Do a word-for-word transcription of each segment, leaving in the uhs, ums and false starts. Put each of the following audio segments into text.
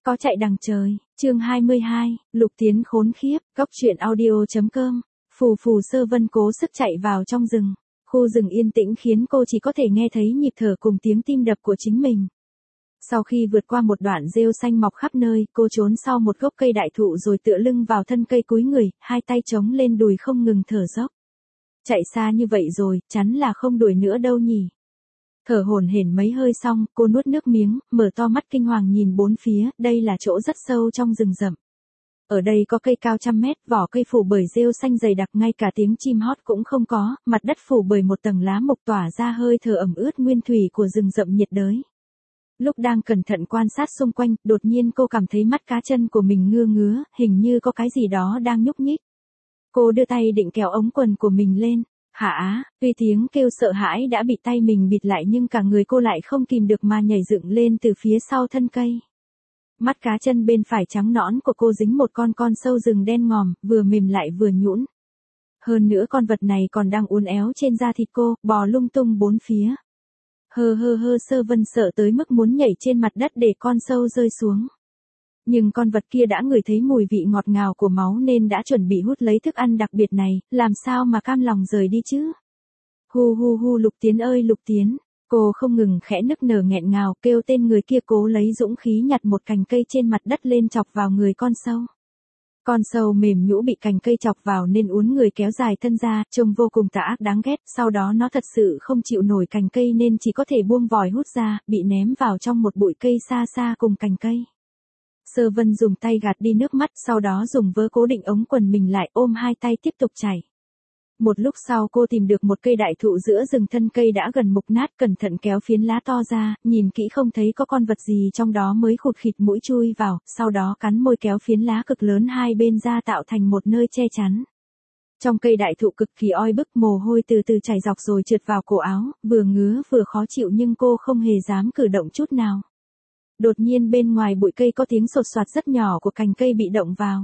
Có chạy đằng trời, chương hai mươi hai, Lục Tiến khốn khiếp, góc truyện audio.com, phù phù Sơ Vân cố sức chạy vào trong rừng. Khu rừng yên tĩnh khiến cô chỉ có thể nghe thấy nhịp thở cùng tiếng tim đập của chính mình. Sau khi vượt qua một đoạn rêu xanh mọc khắp nơi, cô trốn sau một gốc cây đại thụ rồi tựa lưng vào thân cây cúi người, hai tay chống lên đùi không ngừng thở dốc. Chạy xa như vậy rồi, chắn là không đuổi nữa đâu nhỉ. Thở hổn hển mấy hơi xong, cô nuốt nước miếng, mở to mắt kinh hoàng nhìn bốn phía, đây là chỗ rất sâu trong rừng rậm. Ở đây có cây cao trăm mét, vỏ cây phủ bởi rêu xanh dày đặc, ngay cả tiếng chim hót cũng không có, mặt đất phủ bởi một tầng lá mục tỏa ra hơi thở ẩm ướt nguyên thủy của rừng rậm nhiệt đới. Lúc đang cẩn thận quan sát xung quanh, đột nhiên cô cảm thấy mắt cá chân của mình ngưa ngứa, hình như có cái gì đó đang nhúc nhích. Cô đưa tay định kéo ống quần của mình lên. Hả, tuy tiếng kêu sợ hãi đã bị tay mình bịt lại nhưng cả người cô lại không kìm được mà nhảy dựng lên từ phía sau thân cây. Mắt cá chân bên phải trắng nõn của cô dính một con con sâu rừng đen ngòm, vừa mềm lại vừa nhũn. Hơn nữa con vật này còn đang uốn éo trên da thịt cô, bò lung tung bốn phía. Hơ hơ hơ Sơ Vân sợ tới mức muốn nhảy trên mặt đất để con sâu rơi xuống. Nhưng con vật kia đã ngửi thấy mùi vị ngọt ngào của máu nên đã chuẩn bị hút lấy thức ăn đặc biệt này, làm sao mà cam lòng rời đi chứ? Hu hu hu Lục Tiến ơi Lục Tiến, cô không ngừng khẽ nức nở nghẹn ngào kêu tên người kia cố lấy dũng khí nhặt một cành cây trên mặt đất lên chọc vào người con sâu. Con sâu mềm nhũ bị cành cây chọc vào nên uốn người kéo dài thân ra, trông vô cùng tà ác đáng ghét, sau đó nó thật sự không chịu nổi cành cây nên chỉ có thể buông vòi hút ra, bị ném vào trong một bụi cây xa xa cùng cành cây. Sơ Vân dùng tay gạt đi nước mắt, sau đó dùng vớ cố định ống quần mình lại, ôm hai tay tiếp tục chạy. Một lúc sau cô tìm được một cây đại thụ giữa rừng, thân cây đã gần mục nát, cẩn thận kéo phiến lá to ra, nhìn kỹ không thấy có con vật gì trong đó mới khụt khịt mũi chui vào, sau đó cắn môi kéo phiến lá cực lớn hai bên ra tạo thành một nơi che chắn. Trong cây đại thụ cực kỳ oi bức, mồ hôi từ từ chảy dọc rồi trượt vào cổ áo, vừa ngứa vừa khó chịu nhưng cô không hề dám cử động chút nào. Đột nhiên bên ngoài bụi cây có tiếng sột soạt rất nhỏ của cành cây bị động vào.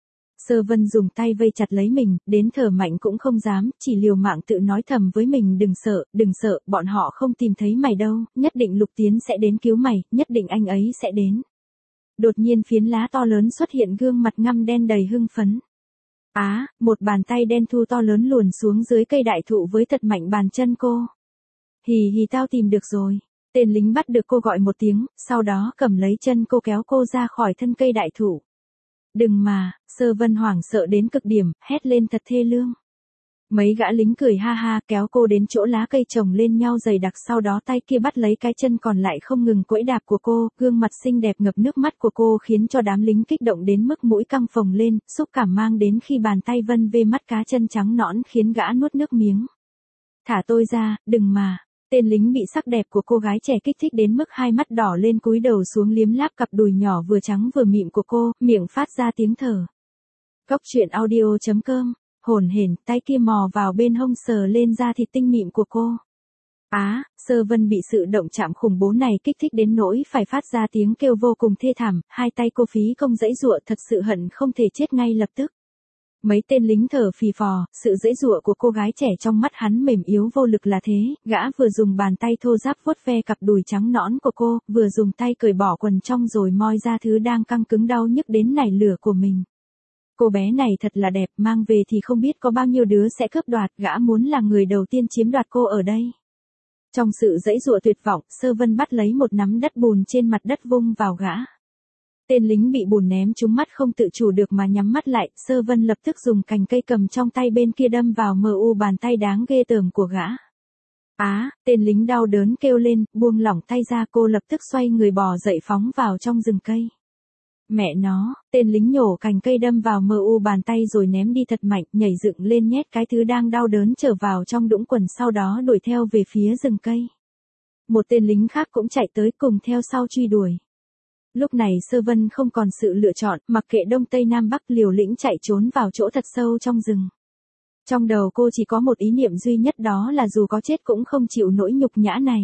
Sơ Vân dùng tay vây chặt lấy mình, đến thở mạnh cũng không dám, chỉ liều mạng tự nói thầm với mình đừng sợ, đừng sợ, bọn họ không tìm thấy mày đâu, nhất định Lục Tiến sẽ đến cứu mày, nhất định anh ấy sẽ đến. Đột nhiên phiến lá to lớn xuất hiện, gương mặt ngăm đen đầy hưng phấn. Á, à, một bàn tay đen thu to lớn luồn xuống dưới cây đại thụ với thật mạnh bàn chân cô. Hì hì tao tìm được rồi. Tên lính bắt được cô gọi một tiếng, sau đó cầm lấy chân cô kéo cô ra khỏi thân cây đại thụ. Đừng mà, Sơ Vân hoảng sợ đến cực điểm, hét lên thật thê lương. Mấy gã lính cười ha ha kéo cô đến chỗ lá cây chồng lên nhau dày đặc, sau đó tay kia bắt lấy cái chân còn lại không ngừng quẫy đạp của cô, gương mặt xinh đẹp ngập nước mắt của cô khiến cho đám lính kích động đến mức mũi căng phồng lên, xúc cảm mang đến khi bàn tay vân về mắt cá chân trắng nõn khiến gã nuốt nước miếng. Thả tôi ra, đừng mà. Tên lính bị sắc đẹp của cô gái trẻ kích thích đến mức hai mắt đỏ lên, cúi đầu xuống liếm láp cặp đùi nhỏ vừa trắng vừa mịn của cô, miệng phát ra tiếng thở. Góc truyện audio.com, hổn hển, tay kia mò vào bên hông sờ lên da thịt tinh mịn của cô. Á, à, Sơ Vân bị sự động chạm khủng bố này kích thích đến nỗi phải phát ra tiếng kêu vô cùng thê thảm, hai tay cô phí công giãy giụa thật sự hận không thể chết ngay lập tức. Mấy tên lính thở phì phò, sự giãy giụa của cô gái trẻ trong mắt hắn mềm yếu vô lực là thế, gã vừa dùng bàn tay thô ráp vuốt ve cặp đùi trắng nõn của cô, vừa dùng tay cởi bỏ quần trong rồi moi ra thứ đang căng cứng đau nhức đến nảy lửa của mình. Cô bé này thật là đẹp, mang về thì không biết có bao nhiêu đứa sẽ cướp đoạt, gã muốn là người đầu tiên chiếm đoạt cô ở đây. Trong sự giãy giụa tuyệt vọng, Sơ Vân bắt lấy một nắm đất bùn trên mặt đất vung vào gã. Tên lính bị bùn ném trúng mắt không tự chủ được mà nhắm mắt lại, Sơ Vân lập tức dùng cành cây cầm trong tay bên kia đâm vào mờ u bàn tay đáng ghê tởm của gã. Á, à, tên lính đau đớn kêu lên, buông lỏng tay ra, cô lập tức xoay người bò dậy phóng vào trong rừng cây. Mẹ nó, tên lính nhổ cành cây đâm vào mờ u bàn tay rồi ném đi thật mạnh, nhảy dựng lên nhét cái thứ đang đau đớn trở vào trong đũng quần, sau đó đuổi theo về phía rừng cây. Một tên lính khác cũng chạy tới cùng theo sau truy đuổi. Lúc này Sơ Vân không còn sự lựa chọn, mặc kệ đông tây nam bắc liều lĩnh chạy trốn vào chỗ thật sâu trong rừng. Trong đầu cô chỉ có một ý niệm duy nhất, đó là dù có chết cũng không chịu nỗi nhục nhã này.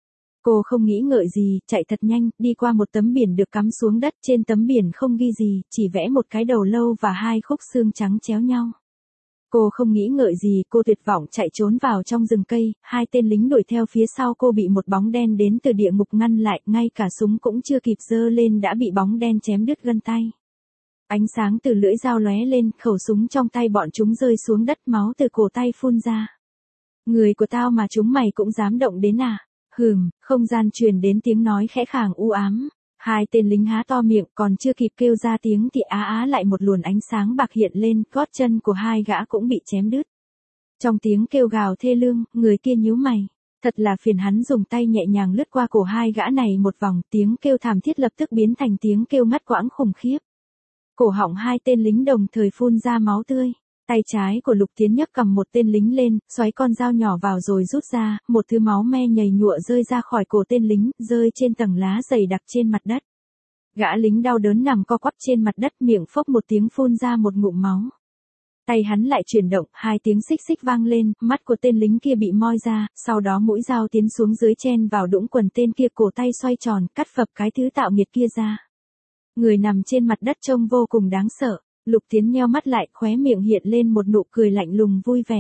Cô không nghĩ ngợi gì, chạy thật nhanh, đi qua một tấm biển được cắm xuống đất, trên tấm biển không ghi gì, chỉ vẽ một cái đầu lâu và hai khúc xương trắng chéo nhau. Cô không nghĩ ngợi gì, cô tuyệt vọng chạy trốn vào trong rừng cây, hai tên lính đuổi theo phía sau cô bị một bóng đen đến từ địa ngục ngăn lại, ngay cả súng cũng chưa kịp giơ lên đã bị bóng đen chém đứt gân tay. Ánh sáng từ lưỡi dao lóe lên, khẩu súng trong tay bọn chúng rơi xuống đất, máu từ cổ tay phun ra. Người của tao mà chúng mày cũng dám động đến à? Hừm, không gian truyền đến tiếng nói khẽ khàng u ám. Hai tên lính há to miệng, còn chưa kịp kêu ra tiếng thì á á lại một luồn ánh sáng bạc hiện lên, gót chân của hai gã cũng bị chém đứt. Trong tiếng kêu gào thê lương, người kia nhíu mày. Thật là phiền, hắn dùng tay nhẹ nhàng lướt qua cổ hai gã này một vòng, tiếng kêu thảm thiết lập tức biến thành tiếng kêu ngắt quãng khủng khiếp. Cổ họng hai tên lính đồng thời phun ra máu tươi. Tay trái của Lục Tiến nhấc cầm một tên lính lên, xoáy con dao nhỏ vào rồi rút ra, một thứ máu me nhầy nhụa rơi ra khỏi cổ tên lính, rơi trên tầng lá dày đặc trên mặt đất. Gã lính đau đớn nằm co quắp trên mặt đất, miệng phốc một tiếng phun ra một ngụm máu. Tay hắn lại chuyển động, hai tiếng xích xích vang lên, mắt của tên lính kia bị moi ra, sau đó mũi dao tiến xuống dưới chen vào đũng quần tên kia, cổ tay xoay tròn, cắt phập cái thứ tạo nghiệt kia ra. Người nằm trên mặt đất trông vô cùng đáng sợ. Lục Tiến nheo mắt lại, khóe miệng hiện lên một nụ cười lạnh lùng vui vẻ.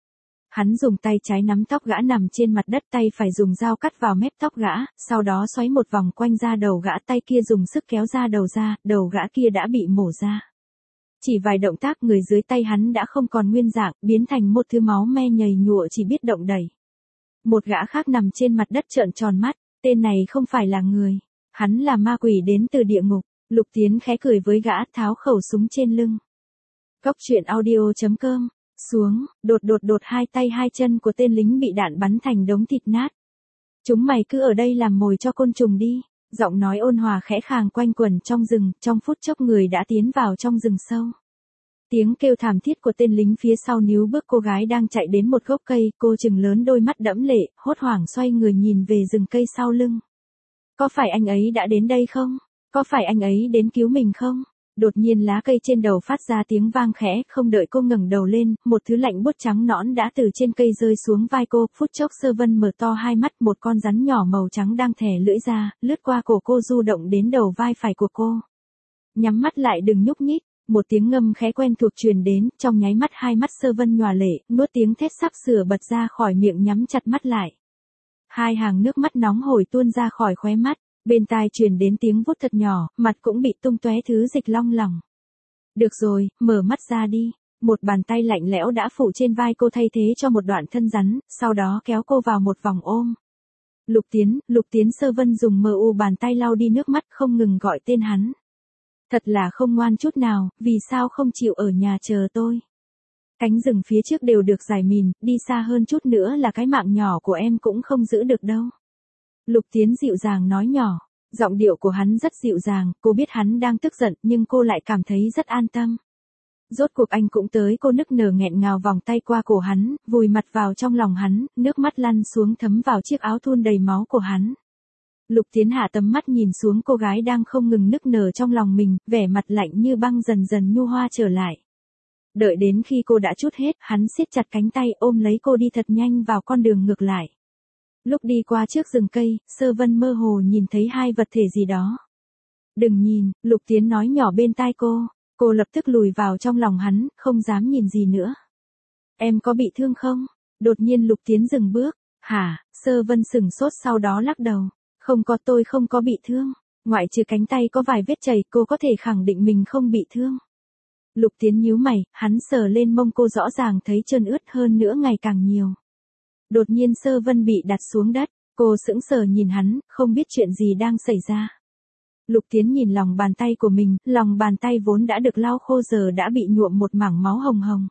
Hắn dùng tay trái nắm tóc gã nằm trên mặt đất, tay phải dùng dao cắt vào mép tóc gã, sau đó xoáy một vòng quanh da đầu gã, tay kia dùng sức kéo ra đầu ra, đầu gã kia đã bị mổ ra. Chỉ vài động tác, người dưới tay hắn đã không còn nguyên dạng, biến thành một thứ máu me nhầy nhụa chỉ biết động đẩy. Một gã khác nằm trên mặt đất trợn tròn mắt, tên này không phải là người, hắn là ma quỷ đến từ địa ngục. Lục Tiến khẽ cười với gã, tháo khẩu súng trên lưng. Cốc truyện audio chấm com. Xuống, đột đột đột hai tay hai chân của tên lính bị đạn bắn thành đống thịt nát. Chúng mày cứ ở đây làm mồi cho côn trùng đi. Giọng nói ôn hòa khẽ khàng quanh quẩn trong rừng, trong phút chốc người đã tiến vào trong rừng sâu. Tiếng kêu thảm thiết của tên lính phía sau níu bước cô gái đang chạy đến một gốc cây, cô trừng lớn đôi mắt đẫm lệ, hốt hoảng xoay người nhìn về rừng cây sau lưng. Có phải anh ấy đã đến đây không? Có phải anh ấy đến cứu mình không? Đột nhiên lá cây trên đầu phát ra tiếng vang khẽ, không đợi cô ngẩng đầu lên, một thứ lạnh buốt trắng nõn đã từ trên cây rơi xuống vai cô, phút chốc Sơ Vân mở to hai mắt, một con rắn nhỏ màu trắng đang thè lưỡi ra, lướt qua cổ cô du động đến đầu vai phải của cô. Nhắm mắt lại, đừng nhúc nhích, một tiếng ngâm khẽ quen thuộc truyền đến, trong nháy mắt hai mắt Sơ Vân nhòa lệ, nuốt tiếng thét sắp sửa bật ra khỏi miệng, nhắm chặt mắt lại. Hai hàng nước mắt nóng hổi tuôn ra khỏi khóe mắt. Bên tai truyền đến tiếng vút thật nhỏ, mặt cũng bị tung tóe thứ dịch long lỏng. Được rồi, mở mắt ra đi. Một bàn tay lạnh lẽo đã phủ trên vai cô thay thế cho một đoạn thân rắn, sau đó kéo cô vào một vòng ôm. Lục Tiến, Lục Tiến. Sơ Vân dùng mờ u bàn tay lau đi nước mắt, không ngừng gọi tên hắn. Thật là không ngoan chút nào, vì sao không chịu ở nhà chờ tôi? Cánh rừng phía trước đều được rải mìn, đi xa hơn chút nữa là cái mạng nhỏ của em cũng không giữ được đâu. Lục Tiến dịu dàng nói nhỏ, giọng điệu của hắn rất dịu dàng, cô biết hắn đang tức giận nhưng cô lại cảm thấy rất an tâm. Rốt cuộc anh cũng tới, cô nức nở nghẹn ngào vòng tay qua cổ hắn, vùi mặt vào trong lòng hắn, nước mắt lăn xuống thấm vào chiếc áo thun đầy máu của hắn. Lục Tiến hạ tầm mắt nhìn xuống cô gái đang không ngừng nức nở trong lòng mình, vẻ mặt lạnh như băng dần dần nhu hoa trở lại. Đợi đến khi cô đã trút hết, hắn siết chặt cánh tay ôm lấy cô đi thật nhanh vào con đường ngược lại. Lúc đi qua trước rừng cây, Sơ Vân mơ hồ nhìn thấy hai vật thể gì đó. Đừng nhìn, Lục Tiến nói nhỏ bên tai cô, cô lập tức lùi vào trong lòng hắn, không dám nhìn gì nữa. Em có bị thương không? Đột nhiên Lục Tiến dừng bước, hả? Sơ Vân sừng sốt sau đó lắc đầu, không có, tôi không có bị thương, ngoại trừ cánh tay có vài vết chảy, cô có thể khẳng định mình không bị thương. Lục Tiến nhíu mày, hắn sờ lên mông cô, rõ ràng thấy trơn ướt hơn nữa ngày càng nhiều. Đột nhiên Sơ Vân bị đặt xuống đất, cô sững sờ nhìn hắn, không biết chuyện gì đang xảy ra. Lục Tiến nhìn lòng bàn tay của mình, lòng bàn tay vốn đã được lau khô giờ đã bị nhuộm một mảng máu hồng hồng.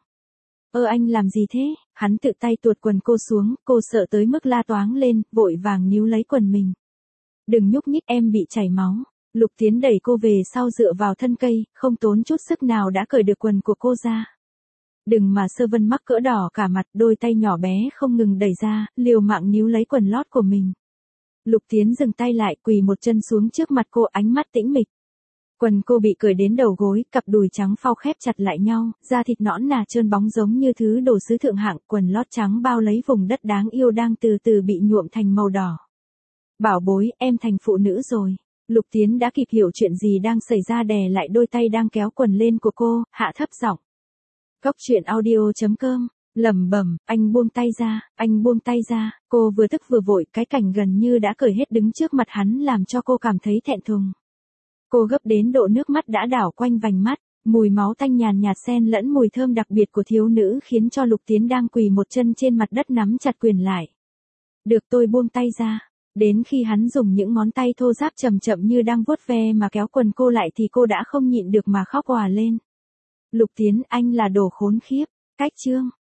Ơ anh làm gì thế? Hắn tự tay tuột quần cô xuống, cô sợ tới mức la toáng lên, vội vàng níu lấy quần mình. Đừng nhúc nhích, em bị chảy máu. Lục Tiến đẩy cô về sau dựa vào thân cây, không tốn chút sức nào đã cởi được quần của cô ra. Đừng mà. Sơ Vân mắc cỡ đỏ cả mặt, đôi tay nhỏ bé không ngừng đẩy ra, liều mạng níu lấy quần lót của mình. Lục Tiến dừng tay lại, quỳ một chân xuống trước mặt cô, ánh mắt tĩnh mịch. Quần cô bị cởi đến đầu gối, cặp đùi trắng phau khép chặt lại nhau, da thịt nõn nà trơn bóng giống như thứ đồ sứ thượng hạng, quần lót trắng bao lấy vùng đất đáng yêu đang từ từ bị nhuộm thành màu đỏ. Bảo bối, em thành phụ nữ rồi. Lục Tiến đã kịp hiểu chuyện gì đang xảy ra, đè lại đôi tay đang kéo quần lên của cô, hạ thấp giọng. Cóc truyện audio chấm com, lẩm bẩm, anh buông tay ra, anh buông tay ra, cô vừa tức vừa vội, cái cảnh gần như đã cởi hết đứng trước mặt hắn làm cho cô cảm thấy thẹn thùng. Cô gấp đến độ nước mắt đã đảo quanh vành mắt, mùi máu tanh nhàn nhạt xen lẫn mùi thơm đặc biệt của thiếu nữ khiến cho Lục Tiến đang quỳ một chân trên mặt đất nắm chặt quyền lại. Được tôi buông tay ra. Đến khi hắn dùng những ngón tay thô ráp chậm chậm như đang vuốt ve mà kéo quần cô lại thì cô đã không nhịn được mà khóc òa lên. Lục Tiến, anh là đồ khốn khiếp. Cách chương